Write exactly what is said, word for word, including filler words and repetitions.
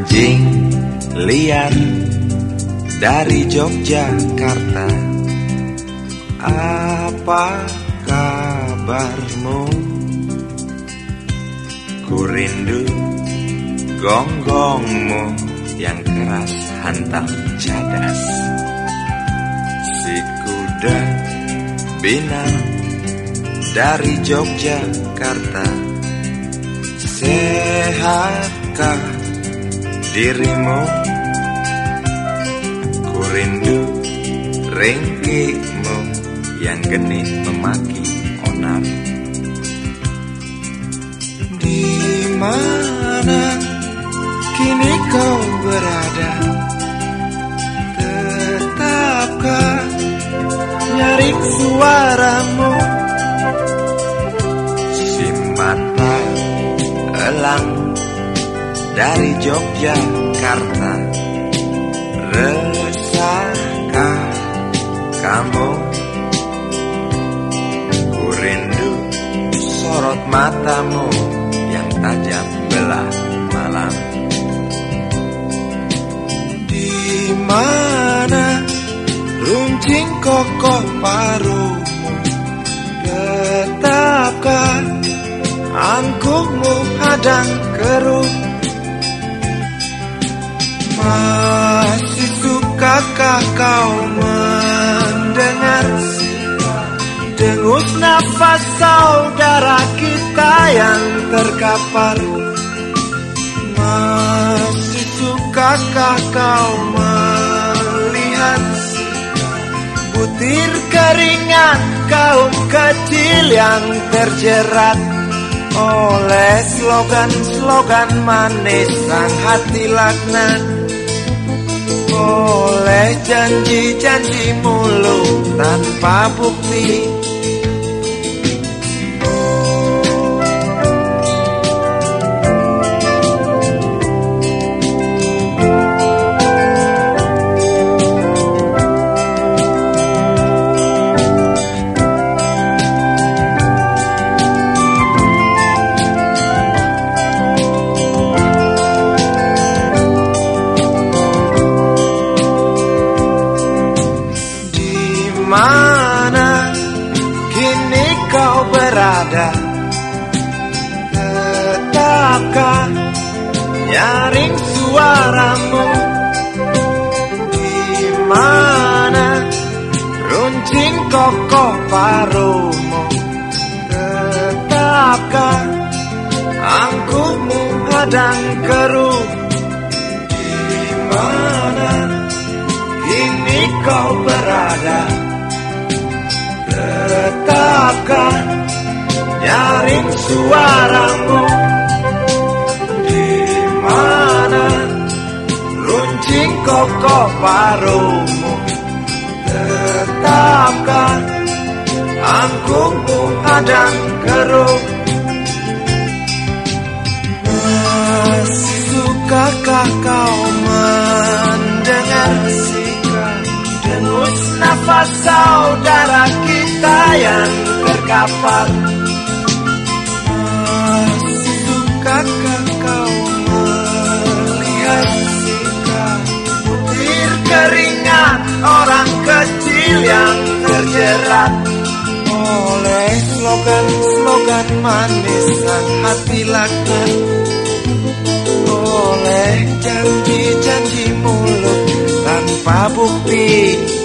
Anjing liar dari Yogyakarta, apa kabarmu? Ku rindu gonggongmu yang keras hantam cadas. Si kuda bina dari Yogyakarta, sehatkah dirimu? Ku rindu ringkikmu yang genit memaki onar. Di mana kini kau berada? Tetapkah nyaring suaramu? Si mata elang dari Yogyakarta, resahkah kamu? Ku rindu sorot matamu yang tajam belah malam. Di mana runcing kokoh paruhmu? Tetapkah angkuhmu hadang keruh? Masih sukakah kau mendengar dengus nafas saudara kita yang terkapar? Masih sukakah kau melihat butir keringat kaum kecil yang terjerat oleh slogan-slogan manis sang hati laknat, oleh janji-janji mulut tanpa bukti? Mana kini kau berada? Tetapkah nyaring suaramu? Di mana runcing kokoh paruhmu? Tetapkah angkuhmu hadang keruh? Di mana kini kau berada? Tetapkah nyaring suaramu? Di mana runcing kokoh paruhmu? Tetapkah angkuhmu hadang keruh? Masih sukakah kau mendengar sikap dengus nafas saudara kita yang terkapar? Masih sukakah kau melihat sikap butir keringat orang kecil yang terjerat oleh slogan-slogan manis sang hati laknat, oleh janji-janji mulut tanpa bukti?